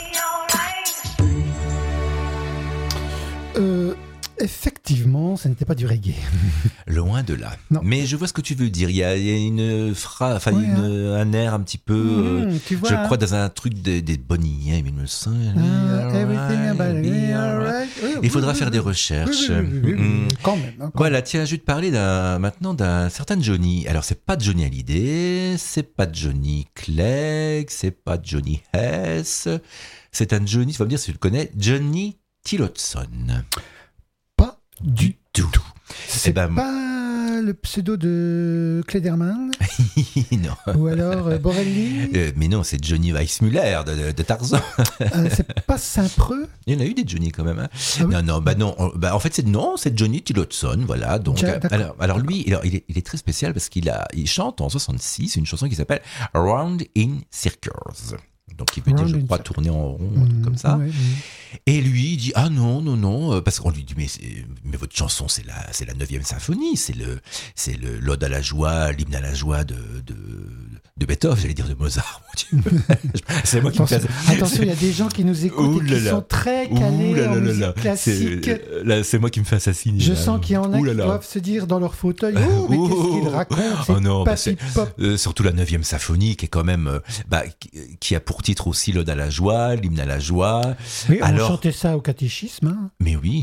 alright. Effectivement, ce n'était pas du reggae. Loin de là. Non. Mais je vois ce que tu veux dire. Il y a une phrase, enfin Ouais, un air un petit peu, tu vois, je crois, dans un truc des Bonnie M, il me semble. Everything about me, alright. Oui, Il faudra oui, faire oui, des oui. recherches. Oui. Quand même. Hein, quand Voilà, tiens, je vais te parler maintenant d'un certain Johnny. Alors, c'est pas Johnny Hallyday, c'est pas Johnny Clegg, c'est pas Johnny Hess. C'est un Johnny, tu vas me dire si tu le connais, Johnny Tillotson. Du tout. C'est Eh ben, pas le pseudo de Klederman? Non. Ou alors Borelli. Mais non, c'est Johnny Weissmuller de Tarzan. C'est pas Saint-Preux. Il y en a eu des Johnny quand même. Hein. Ah oui. Non. En fait, c'est Johnny Tillotson, voilà. Donc, alors lui, il est très spécial parce qu'il chante en 66 une chanson qui s'appelle Around in Circles. Donc il veut dire, je crois, tourner en rond, un truc comme ça. Ouais. Et lui, il dit, ah non, parce qu'on lui dit, mais votre chanson, c'est la 9e symphonie, c'est l'ode à la joie, l'hymne à la joie de Beethoven, j'allais dire de Mozart. C'est moi qui Attention, il y a des gens qui nous écoutent et qui sont très calés en musique classique. C'est moi qui me fais assassiner. Je sens qu'il y en a qui doivent se dire dans leur fauteuil, mais qu'est-ce qu'il raconte, c'est pop. Surtout la 9e symphonie, qui est quand même, qui a pour titre aussi l'ode à la joie, l'hymne à la joie. Oui, on chantait ça au catéchisme. Hein. Mais oui.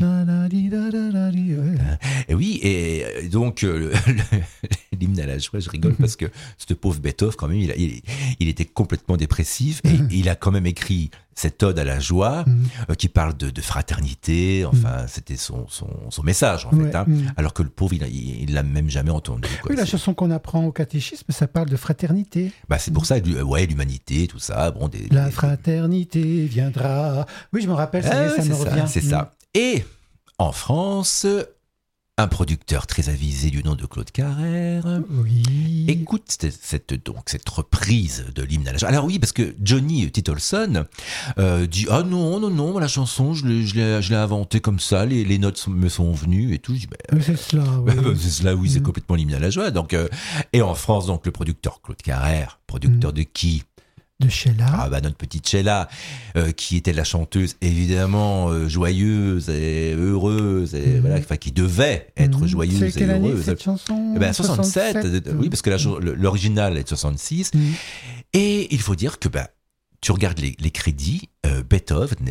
Et oui, et donc l'hymne à la joie, je rigole parce que ce pauvre Beethoven, quand même, il était complètement dépressif et il a quand même écrit cette ode à la joie qui parle de fraternité. Enfin, c'était son message en fait. Hein, alors que le pauvre, il l'a même jamais entendu. Quoi. Oui, la chanson qu'on apprend au catéchisme, ça parle de fraternité. C'est pour ça, l'humanité, tout ça. Bon, la fraternité viendra. Oui, je me rappelle, ça me revient. C'est ça. Et en France, un producteur très avisé du nom de Claude Carrère écoute cette reprise de l'hymne à la joie. Alors oui, parce que Johnny Tillotson dit « Ah non, la chanson, je l'ai inventée comme ça, les notes me sont venues et tout. » Je dis c'est cela, oui. C'est cela, oui, c'est complètement l'hymne à la joie. Donc, et en France, donc, le producteur Claude Carrère, producteur de qui ? De Sheila. Notre petite Sheila, qui était la chanteuse évidemment joyeuse et heureuse, et voilà, qui devait être joyeuse et heureuse. C'est quelle année cette chanson 67, oui, parce que l'original est de 66. Et il faut dire que tu regardes les crédits, Beethoven n'est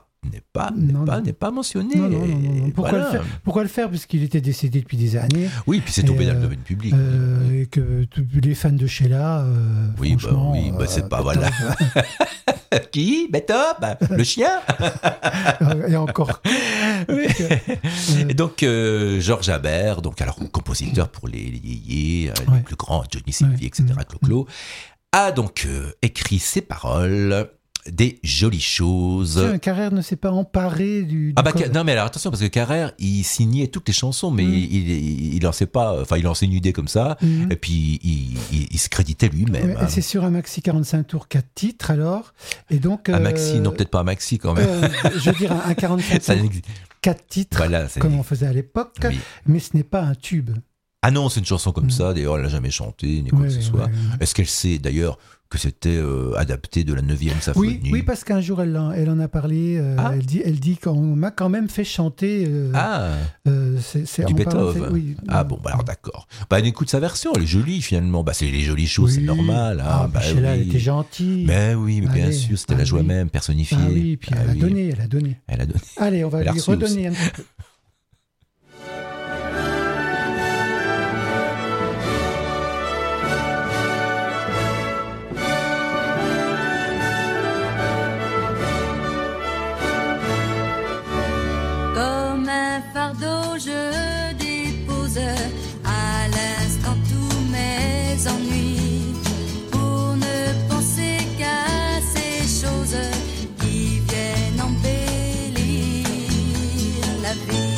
pas mentionné. Non. Pourquoi le faire puisqu'il était décédé depuis des années. Oui, puis c'est tombé dans le domaine public. Et que les fans de Sheila, c'est pas voilà. Qui Beethoven, le chien. Et encore. Et donc Georges Habert, compositeur pour les yéyés, les plus grands, Johnny Sylvie, etc. Clo-Clo, a donc écrit ces paroles. Des jolies choses. Carrère ne s'est pas emparé du non, mais alors attention, parce que Carrère, il signait toutes les chansons, mais il lançait pas, il lançait une idée comme ça, et puis il se créditait lui-même. Et c'est sur un maxi 45 tours 4 titres alors. Et donc, un maxi, non, peut-être pas un maxi quand même. Je veux dire un 45 tours 4 titres, voilà, comme on faisait à l'époque, mais ce n'est pas un tube. Ah non, c'est une chanson comme ça, d'ailleurs elle l'a jamais chantée, ni quoi que ce soit. Est-ce qu'elle sait d'ailleurs que c'était adapté de la 9e symphonie? Oui, parce qu'un jour elle en a parlé, elle dit qu'on m'a quand même fait chanter du Beethoven. Alors d'accord. On écoute sa version, elle est jolie finalement. C'est les jolies choses, c'est normal. Sheila, elle était gentille. Mais bien sûr, c'était la joie même personnifiée. Oui, puis elle a donné. Allez, on va lui redonner un petit peu. Je dépose à l'instant tous mes ennuis pour ne penser qu'à ces choses qui viennent embellir la vie.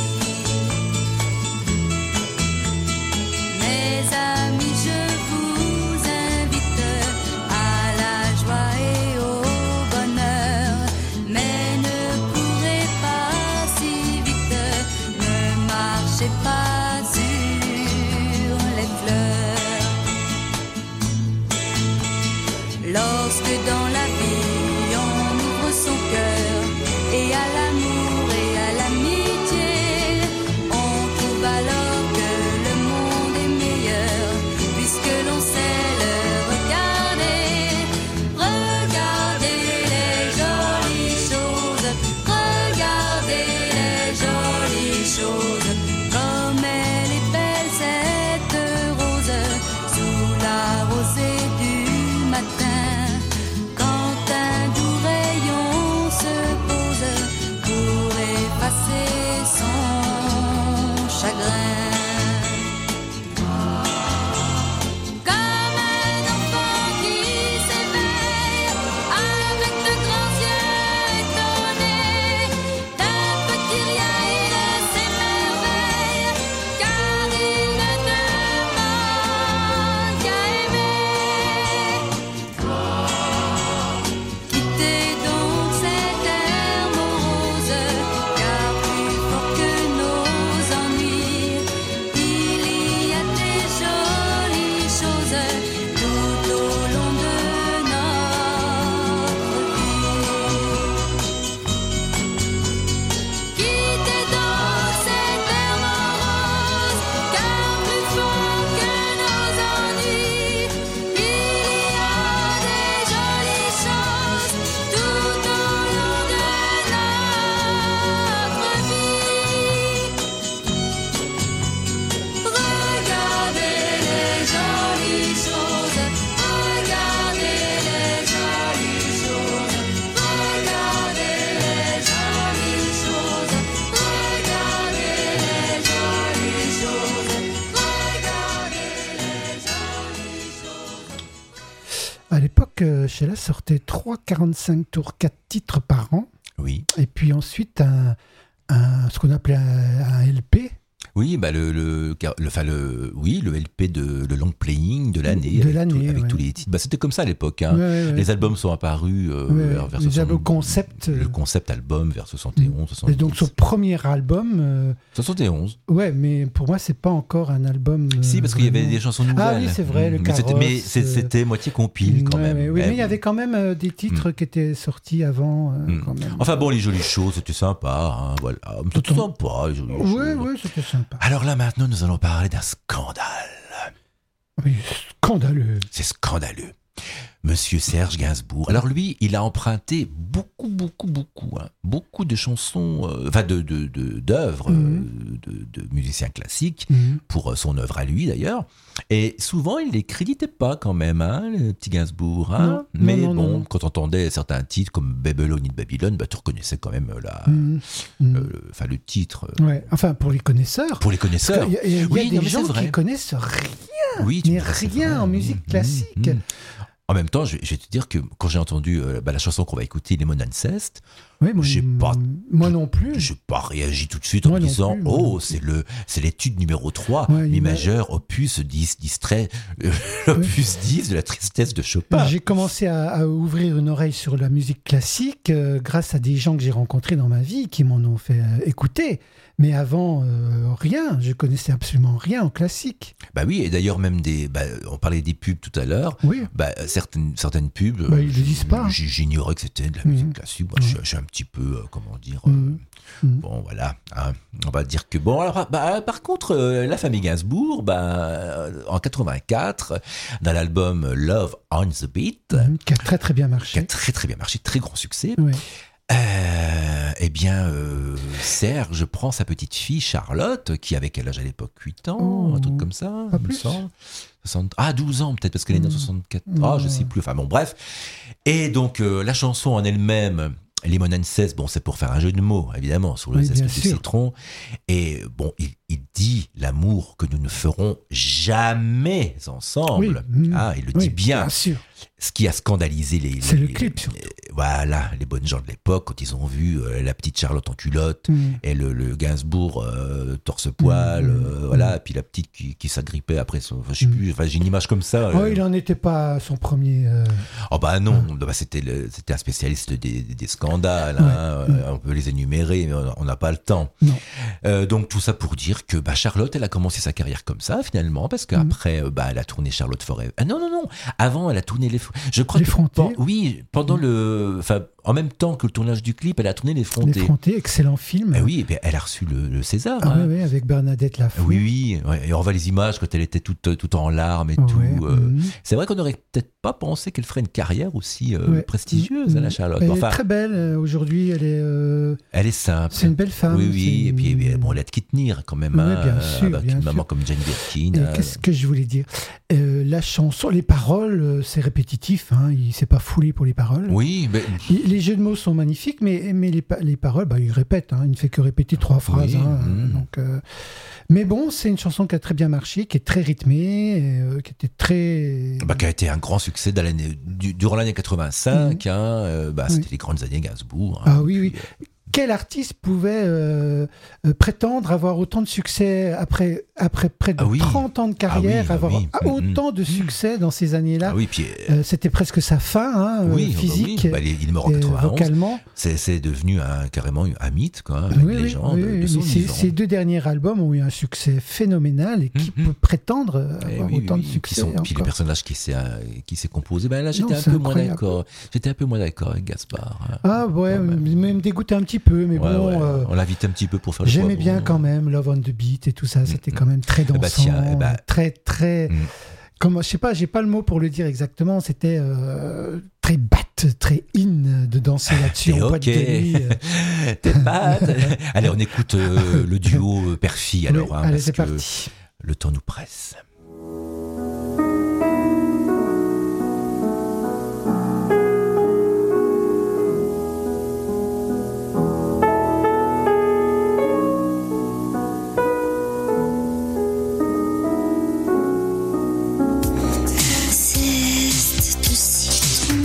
l'époque, Sheila sortait 3 45 tours, 4 titres par an. Oui. Et puis ensuite, ce qu'on appelait un LP. Oui, bah le LP le long playing de l'année, avec tous les titres. Bah, c'était comme ça à l'époque. Hein. Ouais. Les albums sont apparus vers les albums concept. Le concept album vers 71, 70. Et donc son premier album. 71. Ouais, mais pour moi c'est pas encore un album. Si, parce qu'il y avait des chansons nouvelles. Ah oui, c'est vrai, le Carrosse. Mais c'était moitié compile quand même. Oui, mais il y avait quand même des titres qui étaient sortis avant. Quand même. Enfin bon, les jolies choses, c'était sympa. Hein, voilà, c'était sympa. Les jolies choses. Oui, c'était sympa. Alors là, maintenant, nous allons parler d'un scandale. Oui, scandaleux. C'est scandaleux. Monsieur Serge Gainsbourg. Alors lui, il a emprunté beaucoup de chansons, d'œuvres de musiciens classiques pour son œuvre à lui d'ailleurs. Et souvent, il les créditait pas quand même, hein, le petit Gainsbourg. Hein. Non. Quand on entendait certains titres comme Babylone in Babylon, bah, tu reconnaissais quand même le titre. Ouais. Enfin, pour les connaisseurs. Pour les connaisseurs. Il y a des gens qui connaissent rien. Oui, mais rien en musique classique. En même temps, je vais te dire que quand j'ai entendu la chanson qu'on va écouter, Lemon Ancest, moi non plus. Je n'ai pas réagi tout de suite en me disant c'est l'étude numéro 3, mi majeur, opus 10, distrait, opus 10 de la tristesse de Chopin. J'ai commencé à ouvrir une oreille sur la musique classique grâce à des gens que j'ai rencontrés dans ma vie qui m'en ont fait écouter. Mais avant, rien. Je connaissais absolument rien en classique. Bah oui, et d'ailleurs même on parlait des pubs tout à l'heure. Oui. Bah, certaines pubs. Ils le disent pas. J'ignorais que c'était de la musique classique. Moi, je suis un petit peu, bon voilà. Hein, on va dire que bon. Alors, par contre, la famille Gainsbourg, en 84, dans l'album Love on the Beat, qui a très très bien marché. Très grand succès. Oui. Serge prend sa petite fille Charlotte, qui avait quel âge à l'époque, 8 ans, un truc comme ça, pas plus. 12 ans peut-être, parce qu'elle est née en 64, je sais plus, enfin bon bref. Et donc la chanson en elle-même, Lemon Ancest, bon, c'est pour faire un jeu de mots, évidemment, sur le zeste du citron. Et bon, il dit l'amour que nous ne ferons jamais ensemble. Il le dit bien. Sûr. Ce qui a scandalisé le clip, surtout. Les bonnes gens de l'époque, quand ils ont vu la petite Charlotte en culotte et le Gainsbourg torse-poil, et puis la petite qui s'agrippait après son... je sais plus, j'ai une image comme ça. Il n'en était pas son premier... non, c'était un spécialiste des scandales. On peut les énumérer, mais on n'a pas le temps. Donc tout ça pour dire que Charlotte, elle a commencé sa carrière comme ça, finalement, parce qu'après, elle a tourné Charlotte Forever. Non. Avant, elle a tourné je crois pendant en même temps que le tournage du clip, elle a tourné Les Frontés, excellent film. Oui, et elle a reçu le César. Oui, avec Bernadette Lafont. Oui, et on voit les images quand elle était toute en larmes et tout. C'est vrai qu'on n'aurait peut-être pas pensé qu'elle ferait une carrière aussi prestigieuse, la Charlotte. Elle est très belle aujourd'hui. Elle est simple. C'est une belle femme. Oui, et puis elle a de qui tenir quand même. Bien sûr, avec une maman comme Jane Birkin. Qu'est-ce que je voulais dire? La chanson, les paroles, c'est répétitif. Il ne s'est pas foulé pour les paroles. Oui, mais... Les jeux de mots sont magnifiques, mais les paroles, il répète. Il ne fait que répéter 3 phrases. Mais bon, c'est une chanson qui a très bien marché, qui est très rythmée, qui était très... qui a été un grand succès durant l'année 85. C'était les grandes années Gainsbourg. Oui. Quel artiste pouvait prétendre avoir autant de succès après près de 30 ans de carrière, avoir autant de succès dans ces années-là? C'était presque sa fin, physique. Il est mort en 91. Vocalement. C'est devenu carrément un mythe, quoi, avec les gens de son vivant. Ces 2 derniers albums ont eu un succès phénoménal, et qui peut prétendre avoir autant de succès Puis les personnages qui s'est composé, là j'étais un peu moins d'accord. J'étais un peu moins d'accord avec Gaspard. Mais me dégoûtait un petit peu, mais on l'invite un petit peu pour faire le j'aimais bien quand même Love on the Beat et tout ça, c'était quand même très dansant, très je sais pas, j'ai pas le mot pour le dire exactement, c'était très très in de danser là-dessus en boîte de nuit. T'es Allez, on écoute le duo père-fille alors, allez, parce c'est que parti. Le temps nous presse. Insiste, tu cites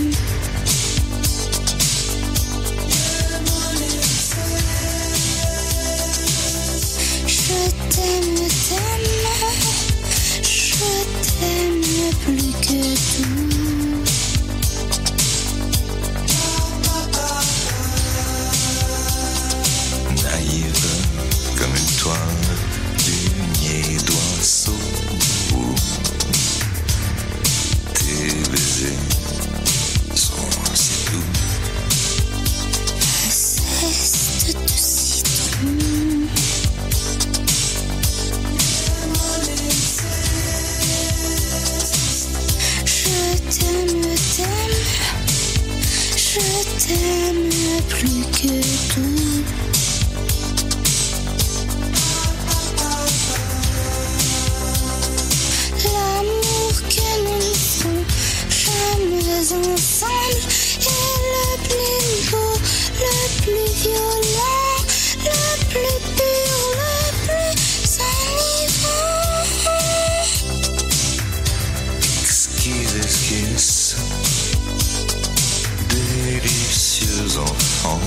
enfants,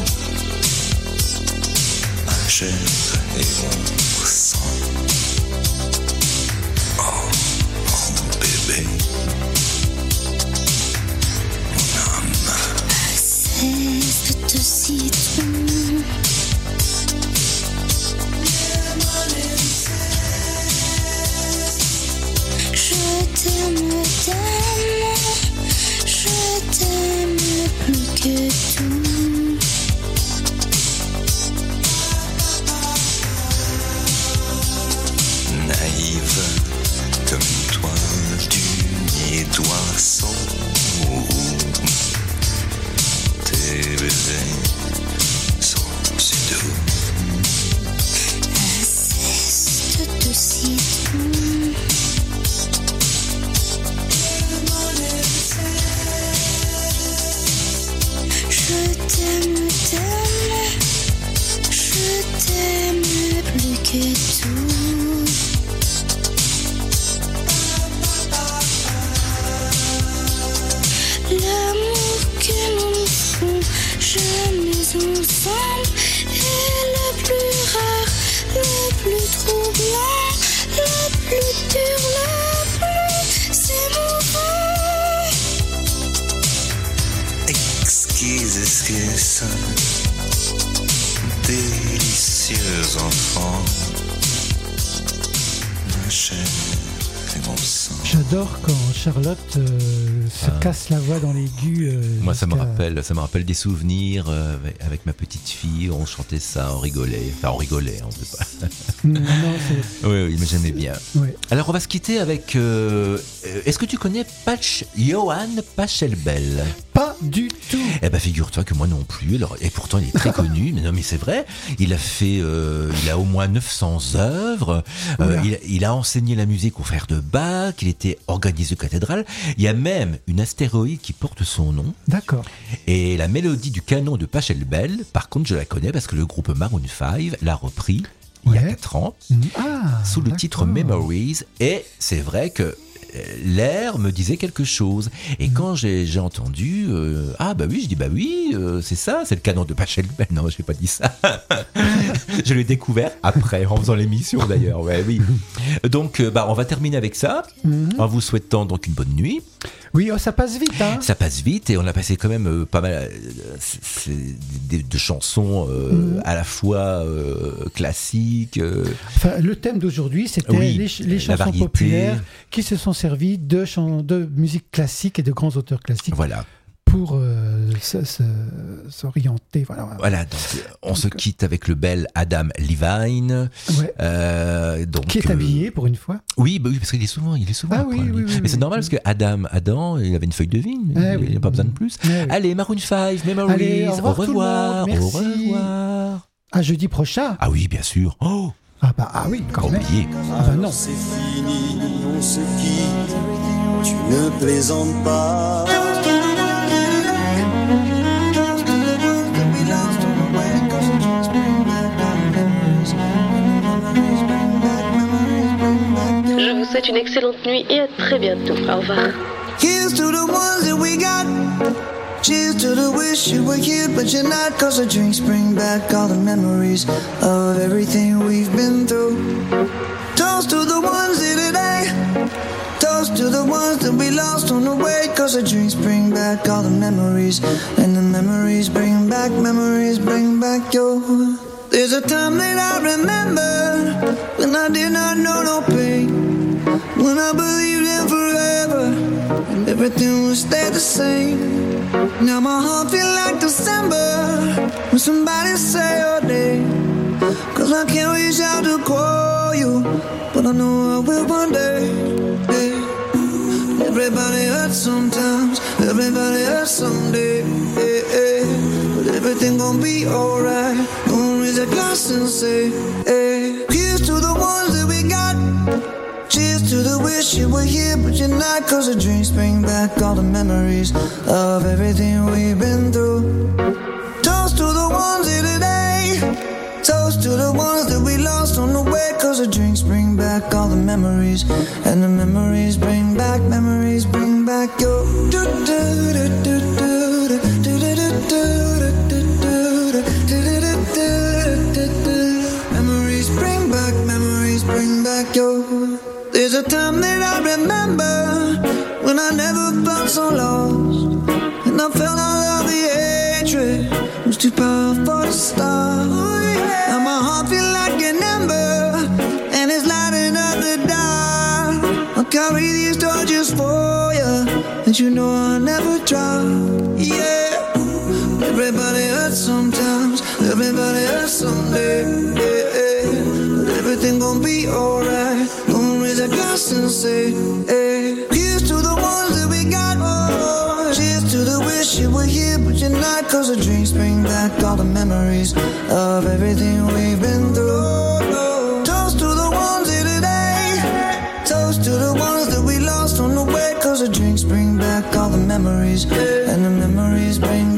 ma chair et mon sang. Oh, mon bébé, mon âme. Cesse de te citron. Je t'aime, je t'aime plus que tout. Naïve comme une toile d'unier d'oiseau. Tes baisers sont si doux. Cesse de te citron. Je t'aime, je t'aime plus que tout. L'amour que nous ne ferons jamais ensemble est le plus rare, le plus troublant, le plus dur, le plus émouvant. Exquise esquisse, délicieux enfant, ma chair et mon sang. J'adore quand Charlotte se casse la voix dans l'aigu. Moi, ça me rappelle des souvenirs avec ma petite fille. On chantait ça, on rigolait. Enfin, on rigolait, on peut pas. Non, oui, mais j'aimais bien. Oui. Alors, on va se quitter avec. Est-ce que tu connais Johann Pachelbel? Pas du tout. Eh ben, figure-toi que moi non plus. Alors, et pourtant, il est très connu. Mais non, mais c'est vrai. Il a fait, il a au moins 900 œuvres. Il a enseigné la musique aux frères de Bach. Il était organisé de cathédrale. Il y a même une astéroïde qui porte son nom. D'accord. Et la mélodie du canon de Pachelbel, par contre, je la connais parce que le groupe Maroon 5 l'a repris il y a 4 ans sous le titre Memories. Et c'est vrai que l'air me disait quelque chose. Et quand j'ai entendu, c'est ça, c'est le canon de Pachelbel. Non, je n'ai pas dit ça. Je l'ai découvert après, en faisant l'émission d'ailleurs. Ouais, oui. Donc, on va terminer avec ça, en vous souhaitant donc une bonne nuit. Oui, ça passe vite. Hein. Ça passe vite et on a passé quand même pas mal de chansons à la fois classiques. Enfin, le thème d'aujourd'hui, c'était les chansons populaires qui se sont servies de musique classique et de grands auteurs classiques. Voilà. Pour s'orienter. Voilà, donc on se quitte avec le bel Adam Levine. Ouais. Qui est habillé pour une fois. Oui, parce qu'il est souvent. Mais c'est normal parce que Adam, il avait une feuille de vigne. Il n'a pas besoin de plus. Allez, Maroon 5, Memories. Allez, au revoir. Merci. Au revoir. À jeudi prochain. Ah oui, bien sûr. Oh. Ah oui, quand même. Oublié. Non. C'est fini, on se quitte. Tu ne plaisantes pas. Je vous souhaite une excellente nuit et à très bientôt. Au revoir. Here's to the ones that we got. Cheers to the wish you were here but you're not. Cause the drinks bring back all the memories of everything we've been through. Toast to the ones here today. Toast to the ones that we lost on the way. Cause the drinks bring back all the memories. And the memories bring back your. There's a time that I remember when I did not know no pain, when I believed in forever and everything would stay the same. Now my heart feels like December when somebody say your name. Cause I can't reach out to call you, but I know I will one day. Yeah. Everybody hurts sometimes, everybody hurts someday. But everything gon' be alright. Gonna raise a glass and say, hey. Here's to the ones that we got. Cheers to the wish you were here but you're not. Cause the drinks bring back all the memories of everything we've been through. Toast to the ones here today. Toast to the ones that we lost on the way. Cause the drinks bring back all the memories. And the memories bring back your. a time that I remember when I never felt so lost, and I felt all of the hatred was too powerful to stop. Now my heart feel like an ember, and it's lighting up the dark. I'll carry these torches for you, and you know I'll never drop. Yeah, everybody hurts sometimes, everybody hurts someday. Yeah, but everything gon' be alright. Gonna raise a glass and say, hey, here's to the ones that we got. Oh, cheers to the wish you were here, but you're not. 'Cause the drinks bring back all the memories of everything we've been through. Toast to the ones here today. Toast to the ones that we lost on the way. 'Cause the drinks bring back all the memories, and the memories bring